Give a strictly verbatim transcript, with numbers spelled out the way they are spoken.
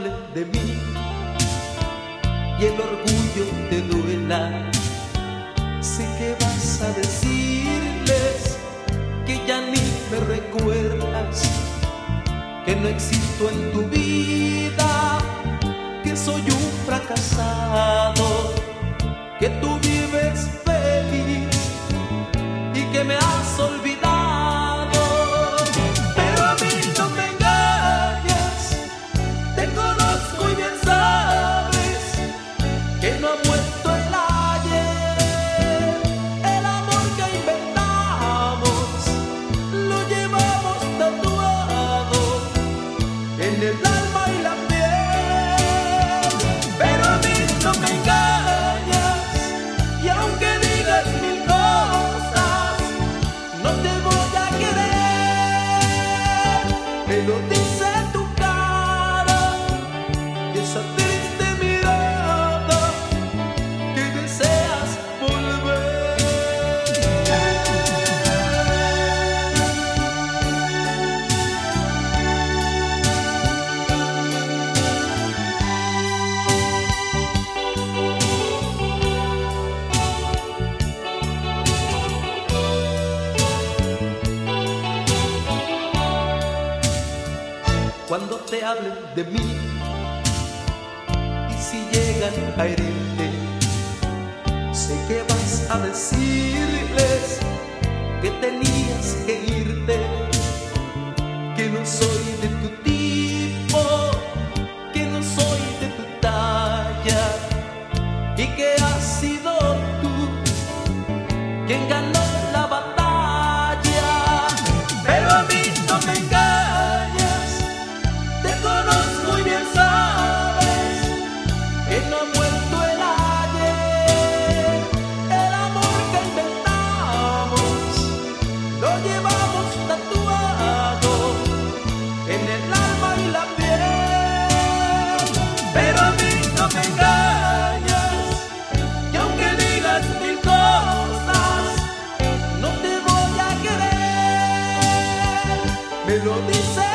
hablen de mí y el orgullo te duela, sé que vas a decirles que ya ni me recuerdas, que no existo en tu vida, que soy un fracasado, que tú vives feliz y que me has olvidado. Pero a mí no me engañas, te conozco y bien sabes que no ha muerto el ayer. El amor que inventamos lo llevamos tatuado en el alma y la piel. Pero a mí no me engañas, y aunque digas mil cosas, no te voy a querer. Me lo dice tu cara y esa triste mirada que deseas volver. Cuando te hablen de mí y si llegan a herirte, sé que vas a decirles que tenías que irte, que no soy de tu tipo, que no soy de tu talla y que has sido tú quien ganó la batalla. Pero a mí no me engañas, te conozco y bien sabes que no ha muerto el ayer. El amor que inventamos lo llevamos tatuado en el alma y la piel. Pero a mí no me engañas, y aunque digas mil cosas, no te voy a querer. Me lo dice